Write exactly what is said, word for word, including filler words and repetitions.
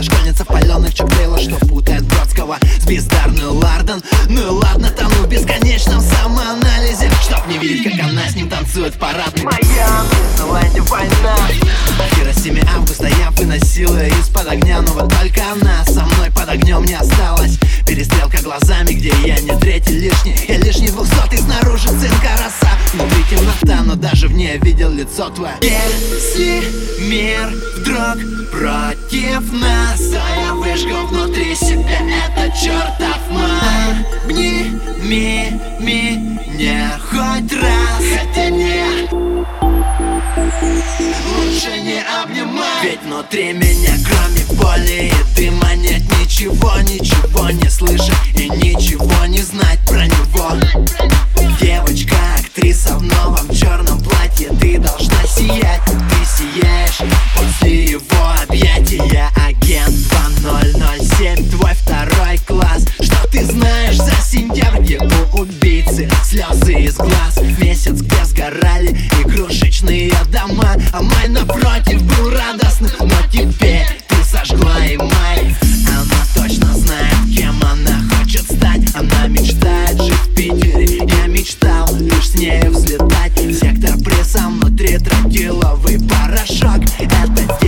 школьница в паленых чоктейлах, что путает Бродского с бездарную Ларден. Ну и ладно, тону в бесконечном самоанализе, чтоб не видеть, как она с ним танцует в парадной. Моя Таиланде война. В Хиросиме августа я выносила из-под огня, но вот только она со мной под огнем не осталась. Перестрелка глазами, где я не третий лишний, я лишний двухсотый, снаружи цинка роса, внутри темнота, но даже в ней видел лицо твое. Если мир вдруг против нас, а я выжгу внутри себя этот чертов маг. Обними меня хоть раз, хотя нет, лучше не обнимай. Ведь внутри меня кроме боли и дыма нет ничего, ничего не слышать и ничего не знать про него. Девочка, актриса в новом черном платье, ты должна сиять, ты сияешь после его объятий. Я агент два ноль ноль семь, твой второй класс. Что ты знаешь за сентябрь, где у убийцы слезы из глаз? Месяц, где сгорали игрушечные дома, а май напротив был радостным, но теперь ты сожгла и май. Она точно знает, кем она хочет стать. Она мечтает жить в Питере, я мечтал лишь с нею взлетать. Сектор пресса внутри тротиловый порошок. Это